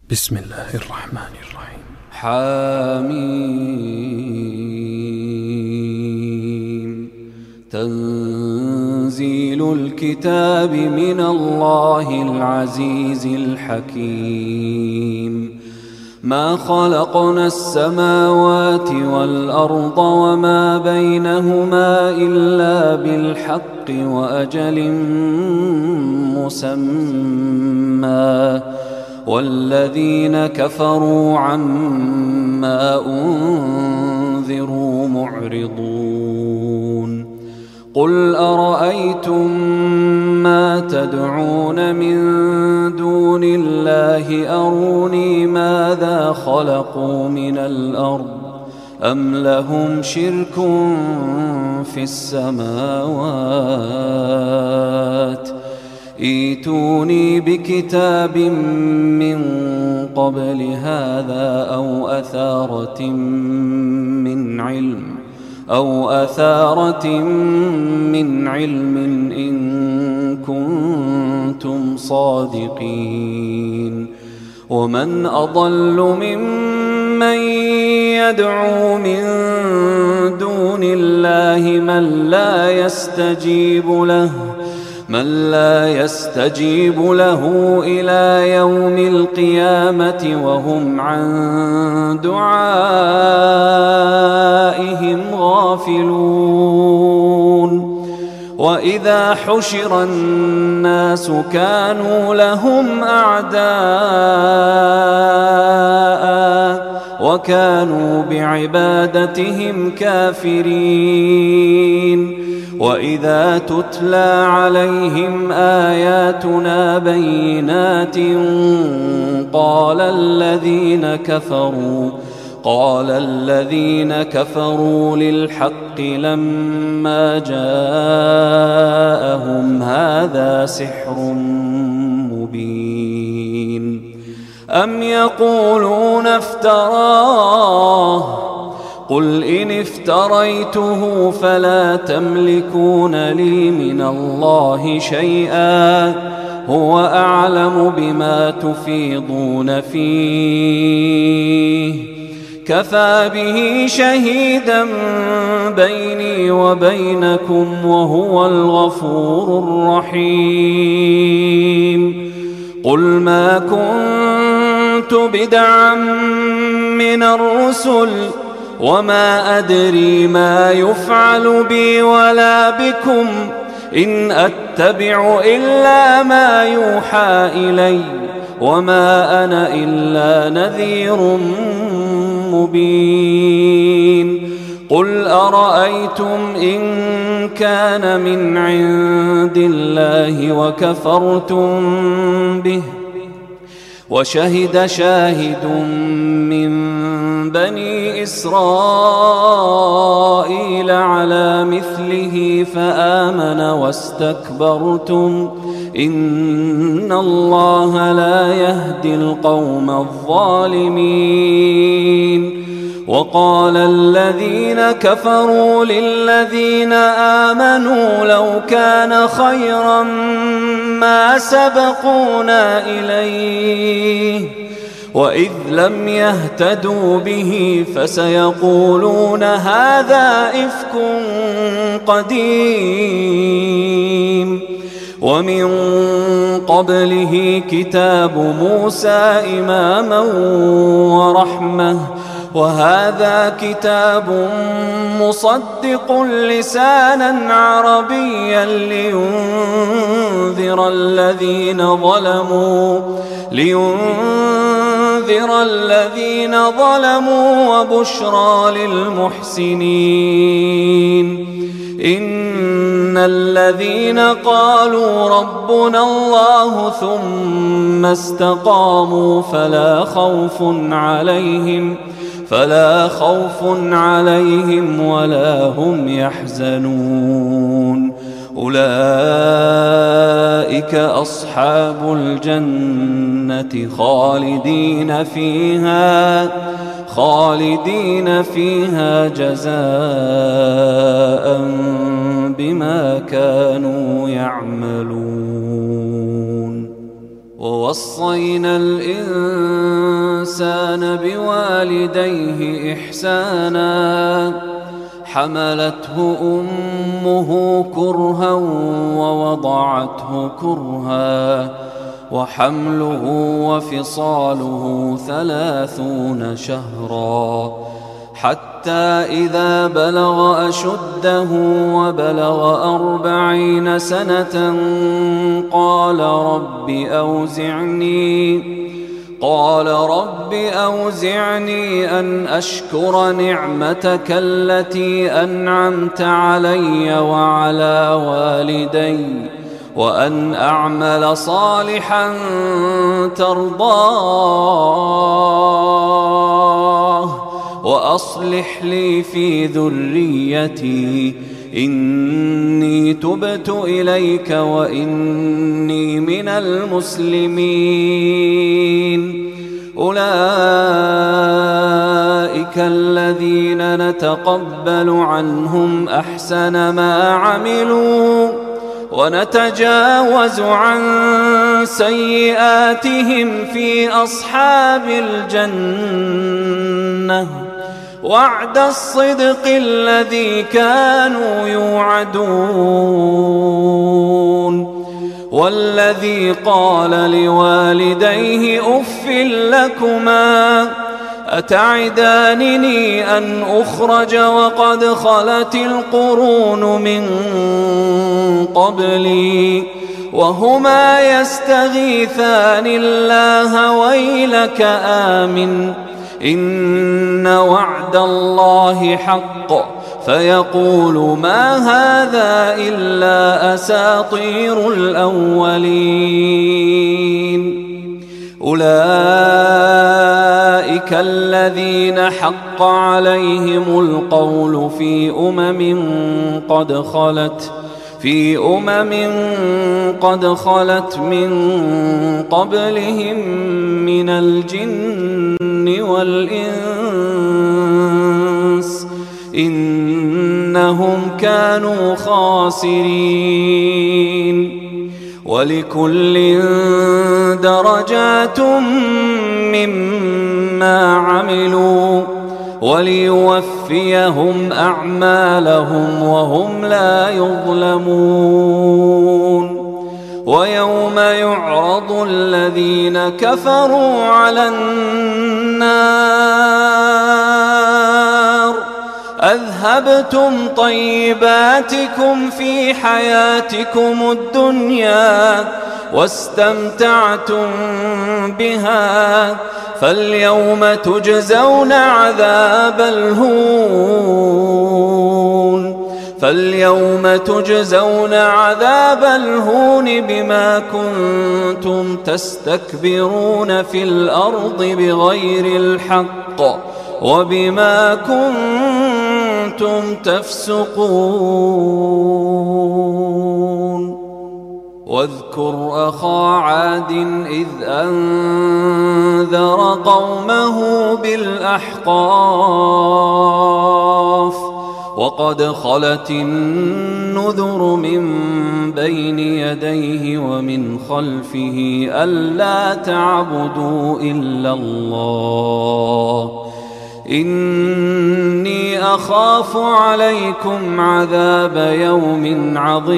بسم الله الرحمن الرحيم. حميم. تنزيل الكتاب من الله العزيز الحكيم. ما خلقنا السماوات والأرض وما بينهما إلا بالحق وأجل مسمى، والذين كفروا عما أنذروا معرضون. قل أرأيتم ما تدعون من دون الله أروني ماذا خلقوا من الأرض أم لهم شرك في السماوات ائتوني بكتاب من قبل هذا أو أثارة من علم إن كنتم صادقين. ومن أضل ممن يدعو من دون الله من لا يستجيب له إلى يوم القيامة وهم عن دعائهم غافلون. وإذا حشر الناس كانوا لهم أعداء وكانوا بعبادتهم كافرين. وإذا تتلى عليهم آياتنا بينات قال الذين كفروا للحق لما جاءهم هذا سحر مبين. أم يقولون افتراه قل إن افتريته فلا تملكون لي من الله شيئا هو أعلم بما تفيضون فيه كفى به شهيدا بيني وبينكم وهو الغفور الرحيم. قل ما كنت بدعا من الرسل وما أدري ما يفعل بي ولا بكم إن أتبع إلا ما يوحى إلي وما أنا إلا نذير مبين. قل أرأيتم إن كان من عند الله وكفرتم به وشهد شاهد من بني إسرائيل على مثله فآمن واستكبرتم إن الله لا يهدي القوم الظالمين. وقال الذين كفروا للذين آمنوا لو كان خيرا ما سبقونا إليه وإذ لم يهتدوا به فسيقولون هذا إفك قديم. ومن قبله كتاب موسى إماما ورحمة وهذا كتاب مصدق لسانا عربيا لينذر الذين ظلموا وبشرى للمحسنين. إن الذين قالوا ربنا الله ثم استقاموا فلا خوف عليهم ولا هم يحزنون. أولئك أصحاب الجنة خالدين فيها جزاء بما كانوا يعملون. ووصينا الإنسان بوالديه إحسانا حملته أمه كرها ووضعته كرها وحمله وفصاله 30 شهرا حتى إذا بلغ أشده وبلغ 40 سنة قال رب أوزعني أن أشكر نعمتك التي أنعمت علي وعلى والدي وأن أعمل صالحا ترضاه وأصلح لي في ذريتي إني تبت إليك وإني من المسلمين. أولئك الذين نتقبل عنهم أحسن ما عملوا ونتجاوز عن سيئاتهم في أصحاب الجنة وعد الصدق الذي كانوا يوعدون. والذي قال لوالديه أف لكما أتعدانني أن أخرج وقد خلت القرون من قبلي وهما يستغيثان الله ويلك آمن إن وعد الله حق فيقول ما هذا إلا أساطير الأولين. أولئك الذين حق عليهم القول في أمم قد خلت من قبلهم من الجن والإنس إنهم كانوا خاسرين. ولكل درجات مما عملوا وليوفيهم أعمالهم وهم لا يظلمون. ويوم يعرض الذين كفروا على النار أذهبتم طيباتكم في حياتكم الدنيا واستمتعتم بها فاليوم تجزون عذاب الهون بما كنتم تستكبرون في الأرض بغير الحق وبما كنتم تفسقون. واذكر أخا عاد إذ أنذر قومه بالأحقاف وقد خلت النذر من بين يديه ومن خلفه ألا تعبدوا إلا الله إني أخاف عليكم عذاب يوم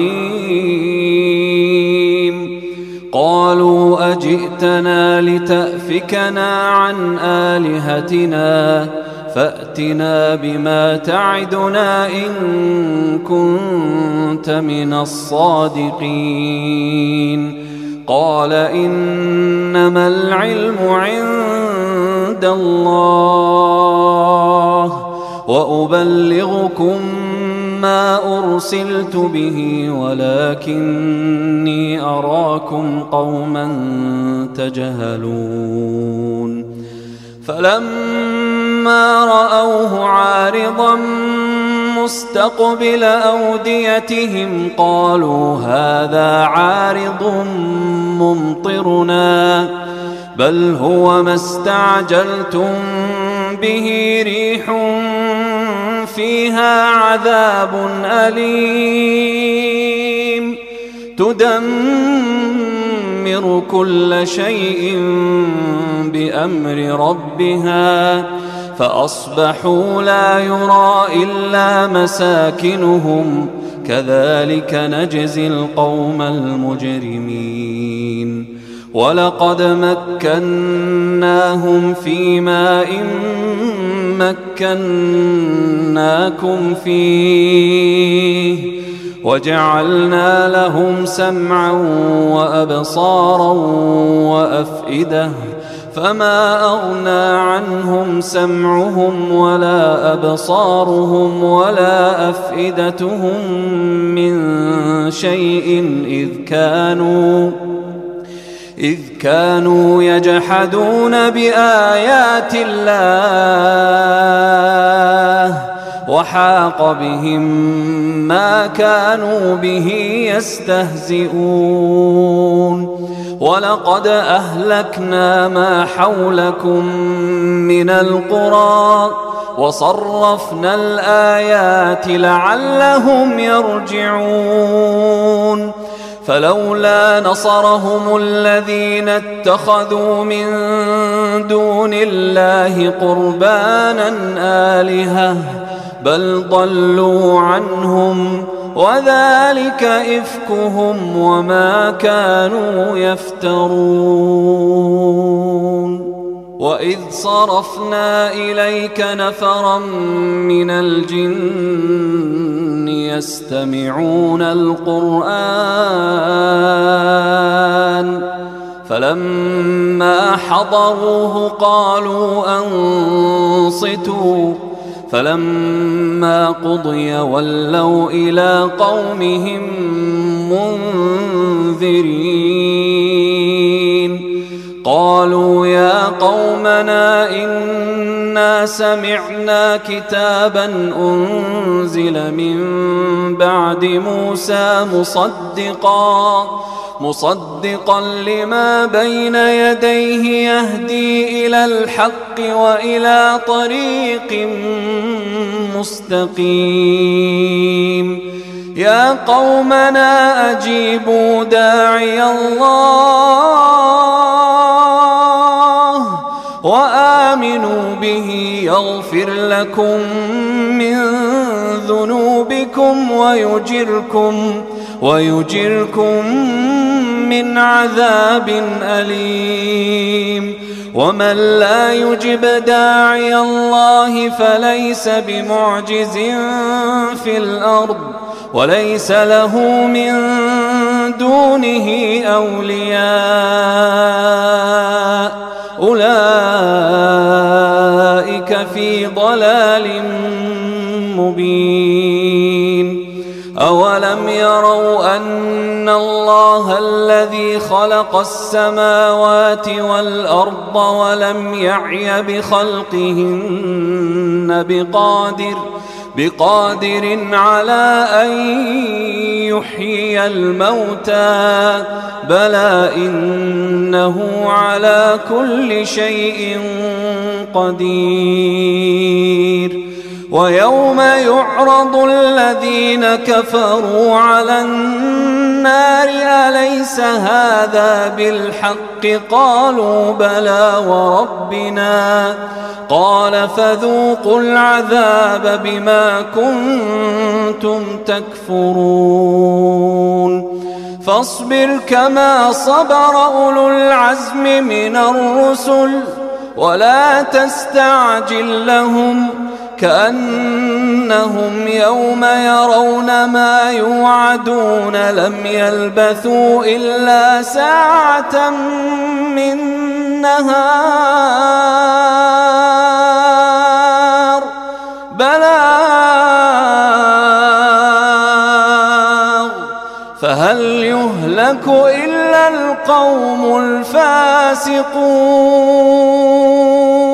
عظيم. قالوا أجئتنا لتأفكنا عن آلهتنا فأتنا بما تعدنا إن كنت من الصادقين. قال إنما العلم عند الله وأبلغكم ما أرسلت به ولكني أراكم قوما تجهلون. فلما رأوه عارضا مستقبل أوديتهم قالوا هذا عارض ممطرنا بل هو ما استعجلتم به ريح فيها عذاب أليم تدمر تدمر كل شيء بأمر ربها فأصبحوا لا يرى إلا مساكنهم كذلك نجزي القوم المجرمين ولقد مكناهم في ماء مكناكم فيه وجعلنا لهم سمعا وأبصارا وأفئدة فما أغنى عنهم سمعهم ولا أبصارهم ولا أفئدتهم من شيء إذ كانوا يجحدون بآيات الله وحاق بهم ما كانوا به يستهزئون ولقد أهلكنا ما حولكم من القرى وصرفنا الآيات لعلهم يرجعون فلولا نصرهم الذين اتخذوا من دون الله قربانا آلهة بل ضلوا عنهم وذلك إفكهم وما كانوا يفترون وإذ صرفنا إليك نفرا من الجن يستمعون القرآن فلما حضروه قالوا أنصتوا فلما قضي ولوا إلى قومهم منذرين قالوا يا قومنا إنا سمعنا كتابا أنزل من بعد موسى مصدقا لما بين يديه يهدي إلى الحق وإلى طريق مستقيم يا قومنا أجيبوا داعي الله وآمنوا به يغفر لكم من ذنوبكم ويجركم من عذاب أليم ومن لا يجب داعي الله فليس بمعجز في الأرض وليس له من دونه أولياء أولئك في ضلال مبين أولم يروا أن الله الذي خلق السماوات والأرض ولم يعي بخلقهن بقادر على أن يحيي الموتى بلى إنه على كل شيء قدير ويوم يعرض الذين كفروا على النار أليس هذا بالحق قالوا بلى وربنا قال فذوقوا العذاب بما كنتم تكفرون فاصبر كما صبر أولو العزم من الرسل ولا تستعجل لهم كأنهم يوم يرون ما يوعدون لم يلبثوا إلا ساعة من نهار بلاغ فهل يهلك إلا القوم الفاسقون